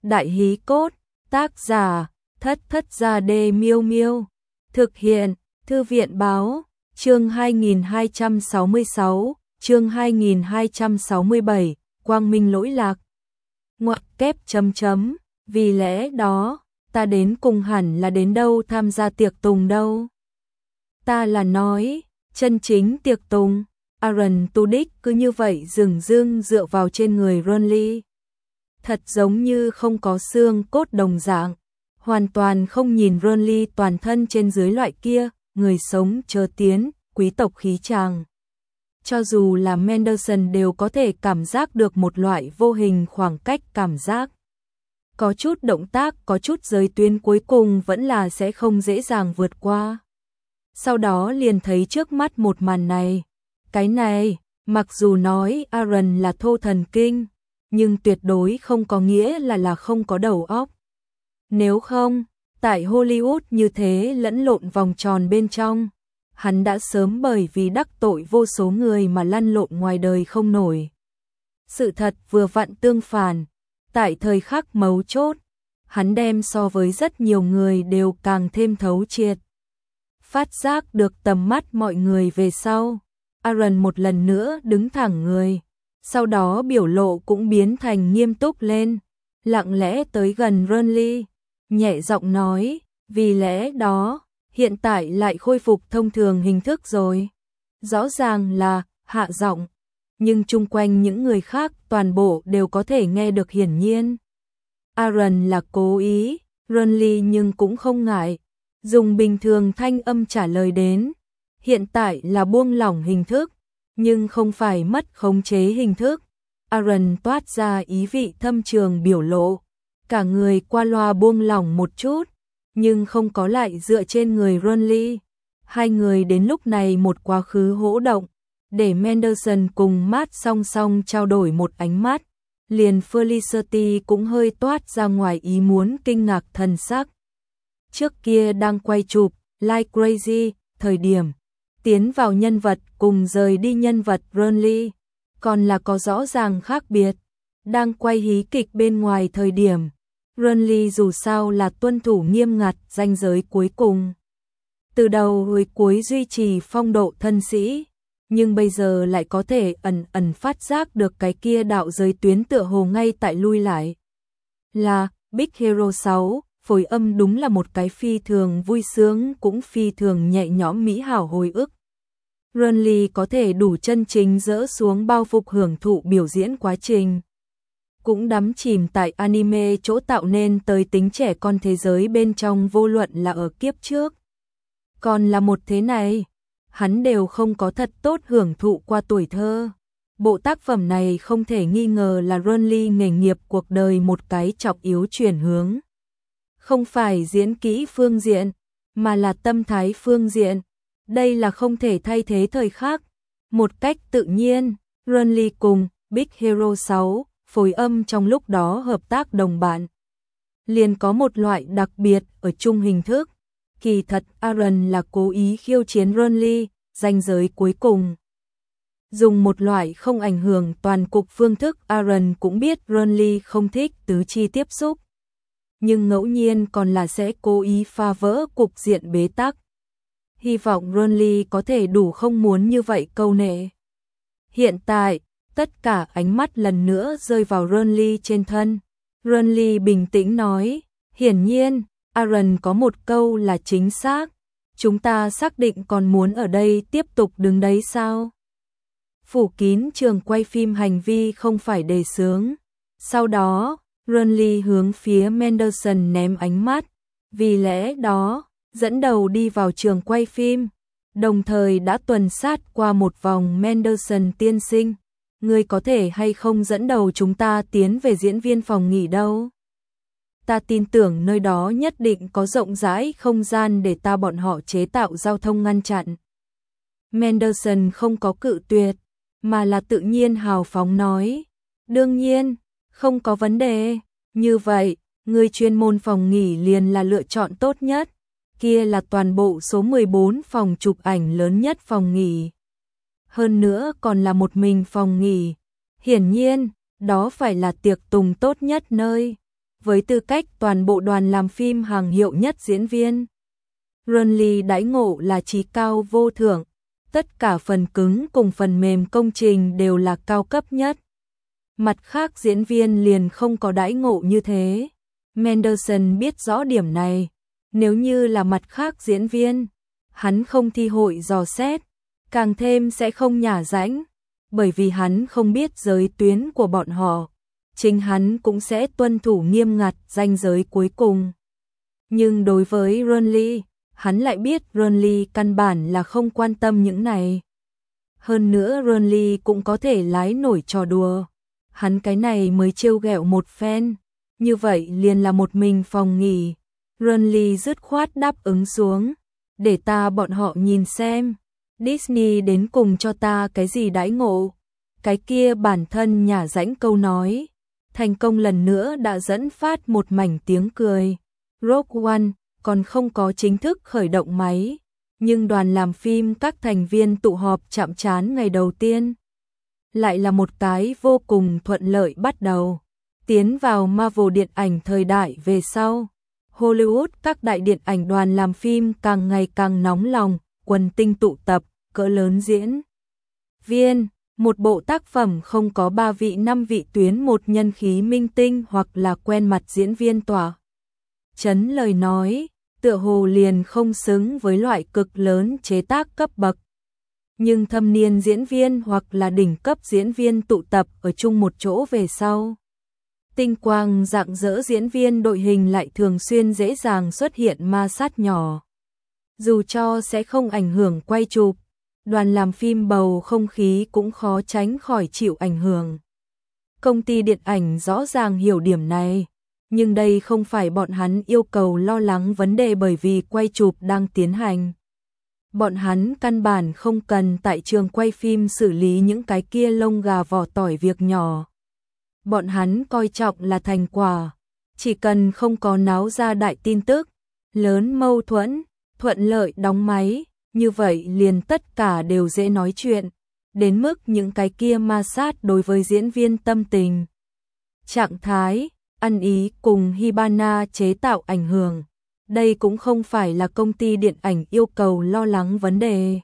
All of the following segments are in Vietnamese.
Đại hí cốt, tác giả, Thất Thất Gia Đê Miêu Miêu. Thực hiện, Thư viện báo, chương 2266, chương 2267, Quang Minh lỗi lạc. Ngoặc kép chấm chấm, vì lẽ đó, ta đến cùng hẳn là đến đâu tham gia tiệc tùng đâu. Ta là nói, chân chính tiệc tùng. Aaron Tudyk cứ như vậy dửng dưng dựa vào trên người Ronly. Thật giống như không có xương cốt đồng dạng, hoàn toàn không nhìn Ronly toàn thân trên dưới loại kia, người sống chớ tiến, quý tộc khí chàng. Cho dù là Mendelssohn đều có thể cảm giác được một loại vô hình khoảng cách cảm giác. Có chút động tác, có chút giới tuyến cuối cùng vẫn là sẽ không dễ dàng vượt qua. Sau đó liền thấy trước mắt một màn này. Cái này, mặc dù nói Aaron là thô thần kinh, nhưng tuyệt đối không có nghĩa là không có đầu óc. Nếu không, tại Hollywood như thế lẫn lộn vòng tròn bên trong, hắn đã sớm bởi vì đắc tội vô số người mà lăn lộn ngoài đời không nổi. Sự thật vừa vặn tương phản, tại thời khắc mấu chốt, hắn đem so với rất nhiều người đều càng thêm thấu triệt. Phát giác được tầm mắt mọi người về sau, Aaron một lần nữa đứng thẳng người, sau đó biểu lộ cũng biến thành nghiêm túc lên, lặng lẽ tới gần Ronly, nhẹ giọng nói, vì lẽ đó, hiện tại lại khôi phục thông thường hình thức rồi. Rõ ràng là hạ giọng, nhưng chung quanh những người khác toàn bộ đều có thể nghe được hiển nhiên. Aaron là cố ý, Ronly nhưng cũng không ngại, dùng bình thường thanh âm trả lời đến. Hiện tại là buông lỏng hình thức, nhưng không phải mất khống chế hình thức. Aaron toát ra ý vị thâm trường biểu lộ, cả người qua loa buông lỏng một chút, nhưng không có lại dựa trên người Ronly. Hai người đến lúc này một quá khứ hỗ động, để Mendelssohn cùng Matt song song trao đổi một ánh mắt, liền Felicity cũng hơi toát ra ngoài ý muốn kinh ngạc thần sắc. Trước kia đang quay chụp Like Crazy, thời điểm tiến vào nhân vật cùng rời đi nhân vật Ronly, còn là có rõ ràng khác biệt. Đang quay hí kịch bên ngoài thời điểm, Ronly dù sao là tuân thủ nghiêm ngặt ranh giới cuối cùng. Từ đầu hồi cuối duy trì phong độ thân sĩ, nhưng bây giờ lại có thể ẩn ẩn phát giác được cái kia đạo giới tuyến tựa hồ ngay tại lui lại. Là Big Hero 6, phối âm đúng là một cái phi thường vui sướng cũng phi thường nhẹ nhõm mỹ hảo hồi ức. Ronly có thể đủ chân chính dỡ xuống bao phục hưởng thụ biểu diễn quá trình. Cũng đắm chìm tại anime chỗ tạo nên tới tính trẻ con thế giới bên trong, vô luận là ở kiếp trước. Còn là một thế này, hắn đều không có thật tốt hưởng thụ qua tuổi thơ. Bộ tác phẩm này không thể nghi ngờ là Ronly nghề nghiệp cuộc đời một cái trọng yếu chuyển hướng. Không phải diễn kỹ phương diện, mà là tâm thái phương diện. Đây là không thể thay thế thời khắc. Một cách tự nhiên, Ronly cùng Big Hero 6 phối âm trong lúc đó hợp tác đồng bạn. Liền có một loại đặc biệt ở chung hình thức. Kỳ thật Aaron là cố ý khiêu chiến Ronly, ranh giới cuối cùng. Dùng một loại không ảnh hưởng toàn cục phương thức, Aaron cũng biết Ronly không thích tứ chi tiếp xúc, nhưng ngẫu nhiên còn là sẽ cố ý phá vỡ cục diện bế tắc. Hy vọng Ronly có thể đủ không muốn như vậy câu nệ. Hiện tại, tất cả ánh mắt lần nữa rơi vào Ronly trên thân. Ronly bình tĩnh nói, hiển nhiên, Aaron có một câu là chính xác. Chúng ta xác định còn muốn ở đây tiếp tục đứng đấy sao? Phủ kín trường quay phim hành vi không phải đề xướng. Sau đó, Ronly hướng phía Mendelssohn ném ánh mắt, vì lẽ đó, dẫn đầu đi vào trường quay phim, đồng thời đã tuần sát qua một vòng. Mendelssohn tiên sinh, ngươi có thể hay không dẫn đầu chúng ta tiến về diễn viên phòng nghỉ đâu? Ta tin tưởng nơi đó nhất định có rộng rãi không gian để ta bọn họ chế tạo giao thông ngăn chặn. Mendelssohn không có cự tuyệt, mà là tự nhiên hào phóng nói, đương nhiên, không có vấn đề, như vậy, người chuyên môn phòng nghỉ liền là lựa chọn tốt nhất, kia là toàn bộ số 14 phòng chụp ảnh lớn nhất phòng nghỉ. Hơn nữa còn là một mình phòng nghỉ, hiển nhiên, đó phải là tiệc tùng tốt nhất nơi. với tư cách toàn bộ đoàn làm phim hàng hiệu nhất diễn viên. Renly đãi ngộ là chí cao vô thượng, tất cả phần cứng cùng phần mềm công trình đều là cao cấp nhất. Mặt khác diễn viên liền không có đãi ngộ như thế. Mendelsohn biết rõ điểm này, nếu như là mặt khác diễn viên, hắn không thi hội dò xét, càng thêm sẽ không nhả rãnh, bởi vì hắn không biết giới tuyến của bọn họ, chính hắn cũng sẽ tuân thủ nghiêm ngặt ranh giới cuối cùng. Nhưng đối với Renly, hắn lại biết Renly căn bản là không quan tâm những này. Hơn nữa Renly cũng có thể lái nổi trò đùa, hắn cái này mới trêu ghẹo một phen, như vậy liền là một mình phòng nghỉ. Renly dứt khoát đáp ứng xuống, để ta bọn họ nhìn xem, Disney đến cùng cho ta cái gì đãi ngộ. Cái kia bản thân nhả rãnh câu nói, thành công lần nữa đã dẫn phát một mảnh tiếng cười. Rogue One còn không có chính thức khởi động máy, nhưng đoàn làm phim các thành viên tụ họp chạm trán ngày đầu tiên. Lại là một cái vô cùng thuận lợi bắt đầu. Tiến vào Marvel điện ảnh thời đại về sau, Hollywood các đại điện ảnh đoàn làm phim càng ngày càng nóng lòng, quần tinh tụ tập, cỡ lớn diễn viên. Một bộ tác phẩm không có 3 vị 5 vị tuyến một nhân khí minh tinh hoặc là quen mặt diễn viên tỏa chấn lời nói, tựa hồ liền không xứng với loại cực lớn chế tác cấp bậc. Nhưng thâm niên diễn viên hoặc là đỉnh cấp diễn viên tụ tập ở chung một chỗ về sau, tinh quang rạng rỡ diễn viên đội hình lại thường xuyên dễ dàng xuất hiện ma sát nhỏ. Dù cho sẽ không ảnh hưởng quay chụp, đoàn làm phim bầu không khí cũng khó tránh khỏi chịu ảnh hưởng. Công ty điện ảnh rõ ràng hiểu điểm này, nhưng đây không phải bọn hắn yêu cầu lo lắng vấn đề bởi vì quay chụp đang tiến hành. Bọn hắn căn bản không cần tại trường quay phim xử lý những cái kia lông gà vỏ tỏi việc nhỏ. Bọn hắn coi trọng là thành quả, chỉ cần không có náo ra đại tin tức, lớn mâu thuẫn, thuận lợi đóng máy, như vậy liền tất cả đều dễ nói chuyện, đến mức những cái kia ma sát đối với diễn viên tâm tình, trạng thái, ăn ý cùng Hibana chế tạo ảnh hưởng. Đây cũng không phải là công ty điện ảnh yêu cầu lo lắng vấn đề.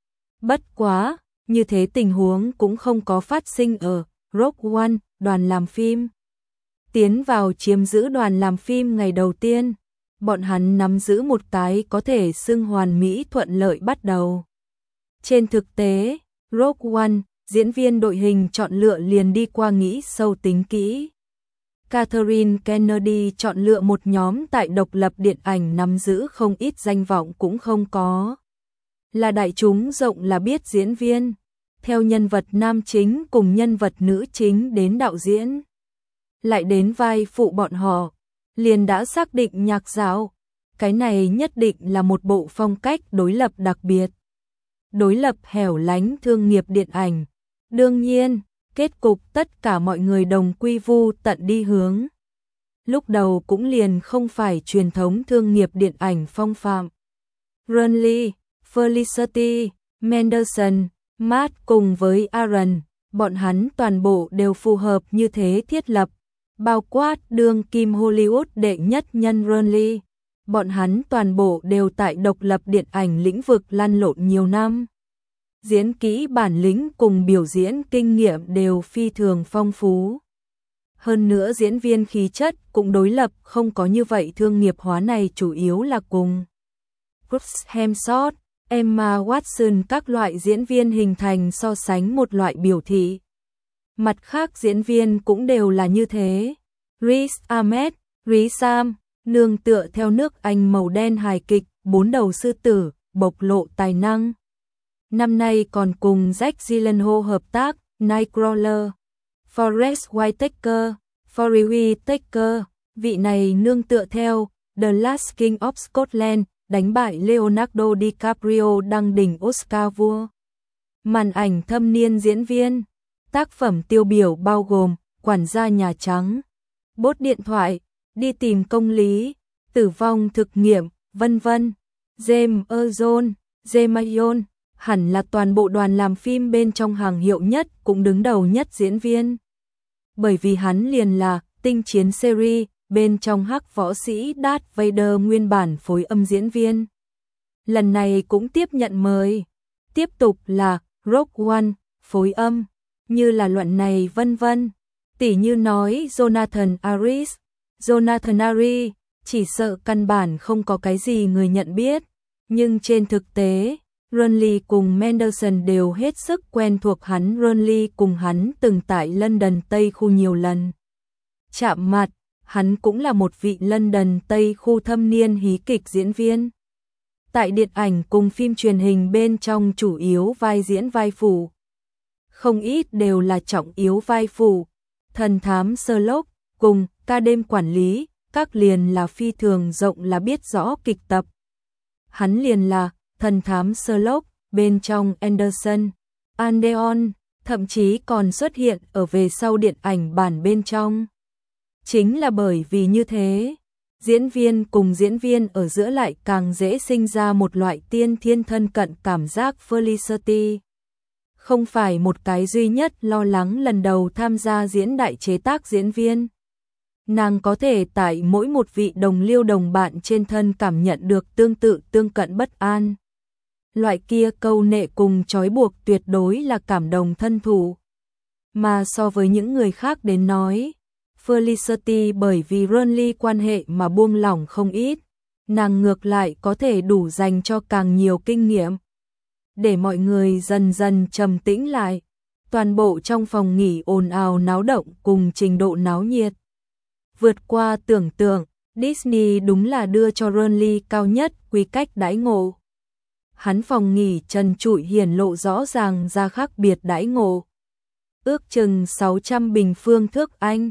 Bất quá, như thế tình huống cũng không có phát sinh ở Rogue One, đoàn làm phim. Tiến vào chiếm giữ đoàn làm phim ngày đầu tiên, bọn hắn nắm giữ một cái có thể xưng hoàn mỹ thuận lợi bắt đầu. Trên thực tế, Rogue One, diễn viên đội hình chọn lựa liền đi qua nghĩ sâu tính kỹ. Catherine Kennedy chọn lựa một nhóm tại độc lập điện ảnh nắm giữ không ít danh vọng cũng không có. Là đại chúng rộng là biết diễn viên, theo nhân vật nam chính cùng nhân vật nữ chính đến đạo diễn. Lại đến vai phụ bọn họ, liền đã xác định nhạc dạo. Cái này nhất định là một bộ phong cách đối lập đặc biệt. Đối lập hẻo lánh thương nghiệp điện ảnh. Đương nhiên, kết cục tất cả mọi người đồng quy vu tận đi hướng. Lúc đầu cũng liền không phải truyền thống thương nghiệp điện ảnh phong phạm. Renly, Felicity, Mendelsohn, Matt cùng với Aaron, bọn hắn toàn bộ đều phù hợp như thế thiết lập, bao quát đương kim Hollywood đệ nhất nhân Renly. Bọn hắn toàn bộ đều tại độc lập điện ảnh lĩnh vực lăn lộn nhiều năm. Diễn kỹ bản lĩnh cùng biểu diễn kinh nghiệm đều phi thường phong phú. Hơn nữa diễn viên khí chất cũng đối lập không có như vậy thương nghiệp hóa này chủ yếu là cùng Chris Hemsworth, Emma Watson các loại diễn viên hình thành so sánh một loại biểu thị. Mặt khác diễn viên cũng đều là như thế. Riz Ahmed, Sam, nương tựa theo nước Anh màu đen hài kịch, bốn đầu sư tử, bộc lộ tài năng. Năm nay còn cùng Jack Gyllenhaal hợp tác, Nightcrawler, Forest Whitaker, Forest Whitaker, vị này nương tựa theo The Last King of Scotland, đánh bại Leonardo DiCaprio đăng đỉnh Oscar vua. Màn ảnh thâm niên diễn viên, tác phẩm tiêu biểu bao gồm Quản gia Nhà Trắng, Bốt điện thoại, Đi tìm công lý, Tử vong thực nghiệm, vân vân. James Earl Jones, James hẳn là toàn bộ đoàn làm phim bên trong hàng hiệu nhất cũng đứng đầu nhất diễn viên. Bởi vì hắn liền là tinh chiến series, bên trong hắc võ sĩ Darth Vader nguyên bản phối âm diễn viên. Lần này cũng tiếp nhận mời. Tiếp tục là Rogue One, phối âm, như là luận này vân vân. Tỉ như nói Jonathan Aris, Jonathan Ari, chỉ sợ căn bản không có cái gì người nhận biết. Nhưng trên thực tế, Ronly cùng Mendelsohn đều hết sức quen thuộc hắn. Ronly cùng hắn từng tại London Tây khu nhiều lần chạm mặt, hắn cũng là một vị London Tây khu thâm niên hí kịch diễn viên. Tại điện ảnh cùng phim truyền hình bên trong chủ yếu vai diễn vai phụ. Không ít đều là trọng yếu vai phụ. Thần thám Sherlock cùng Ca đêm quản lý, các liền là phi thường rộng là biết rõ kịch tập. Hắn liền là thần thám Sherlock bên trong Anderson, Andeon, thậm chí còn xuất hiện ở về sau điện ảnh bản bên trong. Chính là bởi vì như thế, diễn viên cùng diễn viên ở giữa lại càng dễ sinh ra một loại tiên thiên thân cận cảm giác. Felicity không phải một cái duy nhất lo lắng lần đầu tham gia diễn đại chế tác diễn viên. Nàng có thể tại mỗi một vị đồng liêu đồng bạn trên thân cảm nhận được tương tự tương cận bất an. Loại kia câu nệ cùng trói buộc tuyệt đối là cảm đồng thân thủ. Mà so với những người khác đến nói, Felicity bởi vì Ronly quan hệ mà buông lỏng không ít, nàng ngược lại có thể đủ dành cho càng nhiều kinh nghiệm. Để mọi người dần dần trầm tĩnh lại, toàn bộ trong phòng nghỉ ồn ào náo động cùng trình độ náo nhiệt. Vượt qua tưởng tượng, Disney đúng là đưa cho Ronly cao nhất quy cách đãi ngộ. Hắn phòng nghỉ trần trụi hiển lộ rõ ràng ra khác biệt đãi ngộ. Ước chừng 600 bình phương thước Anh,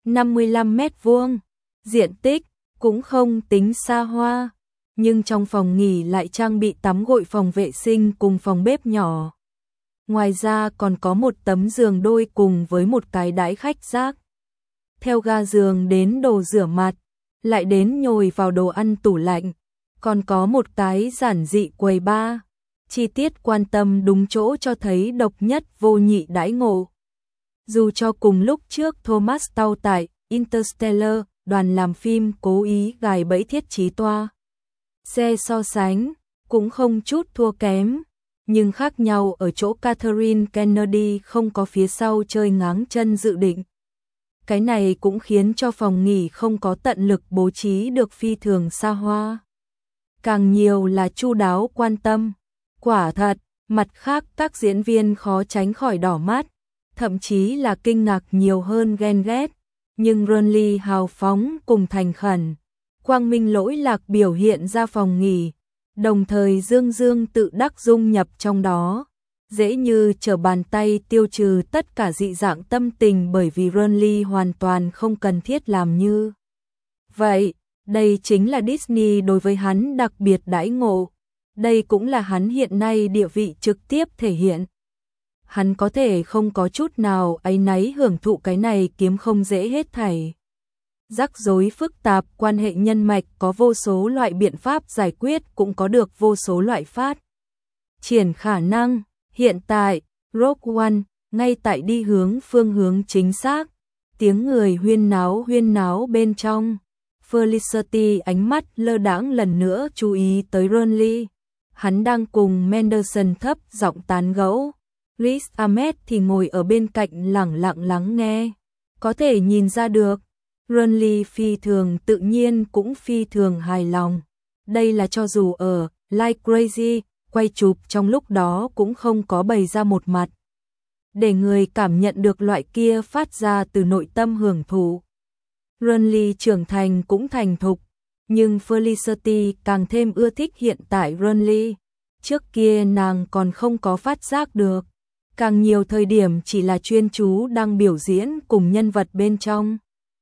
55 mét vuông, diện tích cũng không tính xa hoa, nhưng trong phòng nghỉ lại trang bị tắm gội phòng vệ sinh cùng phòng bếp nhỏ. Ngoài ra còn có một tấm giường đôi cùng với một cái đãi khách rác. Theo ga giường đến đồ rửa mặt, lại đến nhồi vào đồ ăn tủ lạnh, còn có một cái giản dị quầy bar. Chi tiết quan tâm đúng chỗ cho thấy độc nhất vô nhị đãi ngộ. Dù cho cùng lúc trước Thomas Tao tại Interstellar, đoàn làm phim cố ý gài bẫy thiết trí toa xe so sánh, cũng không chút thua kém, nhưng khác nhau ở chỗ Catherine Kennedy không có phía sau chơi ngáng chân dự định. Cái này cũng khiến cho phòng nghỉ không có tận lực bố trí được phi thường xa hoa. Càng nhiều là chu đáo quan tâm. Quả thật, mặt khác các diễn viên khó tránh khỏi đỏ mắt, thậm chí là kinh ngạc nhiều hơn ghen ghét. Nhưng Ronly hào phóng cùng thành khẩn, quang minh lỗi lạc biểu hiện ra phòng nghỉ, đồng thời dương dương tự đắc dung nhập trong đó. Dễ như trở bàn tay tiêu trừ tất cả dị dạng tâm tình bởi vì Ronly hoàn toàn không cần thiết làm như vậy. Đây chính là Disney đối với hắn đặc biệt đãi ngộ. Đây cũng là hắn hiện nay địa vị trực tiếp thể hiện. Hắn có thể không có chút nào áy náy hưởng thụ cái này kiếm không dễ hết thảy. Rắc rối phức tạp, quan hệ nhân mạch có vô số loại biện pháp giải quyết, cũng có được vô số loại phát triển khả năng. Hiện tại, Rogue One ngay tại đi hướng phương hướng chính xác. Tiếng người huyên náo bên trong. Felicity ánh mắt lơ đãng lần nữa chú ý tới Ronly. Hắn đang cùng Mendelsohn thấp giọng tán gẫu. Riz Ahmed thì ngồi ở bên cạnh lẳng lặng lắng nghe. Có thể nhìn ra được, Ronly phi thường tự nhiên cũng phi thường hài lòng. Đây là cho dù ở Like Crazy quay chụp trong lúc đó cũng không có bày ra một mặt, để người cảm nhận được loại kia phát ra từ nội tâm hưởng thụ. Ronly trưởng thành cũng thành thục, nhưng Felicity càng thêm ưa thích hiện tại Ronly. Trước kia nàng còn không có phát giác được, càng nhiều thời điểm chỉ là chuyên chú đang biểu diễn cùng nhân vật bên trong,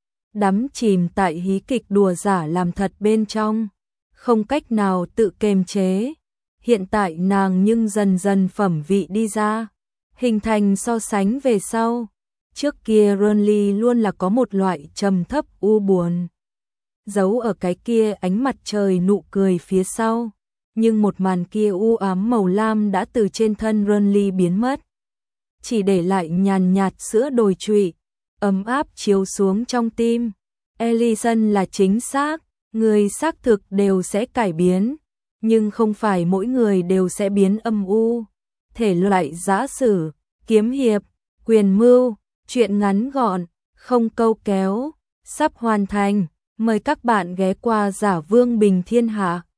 đắm chìm tại hí kịch đùa giả làm thật bên trong, không cách nào tự kiềm chế. Hiện tại nàng nhưng dần dần phẩm vị đi ra, hình thành so sánh về sau. Trước kia Ronly luôn là có một loại trầm thấp u buồn, giấu ở cái kia ánh mặt trời nụ cười phía sau. Nhưng một màn kia u ám màu lam đã từ trên thân Ronly biến mất, chỉ để lại nhàn nhạt sữa đồi trụy, ấm áp chiếu xuống trong tim. Ellison là chính xác, người xác thực đều sẽ cải biến, nhưng không phải mỗi người đều sẽ biến âm u. Thể loại giã sử, kiếm hiệp, quyền mưu, truyện ngắn gọn, không câu kéo, sắp hoàn thành. Mời các bạn ghé qua Giả Vương Bình Thiên Hạ.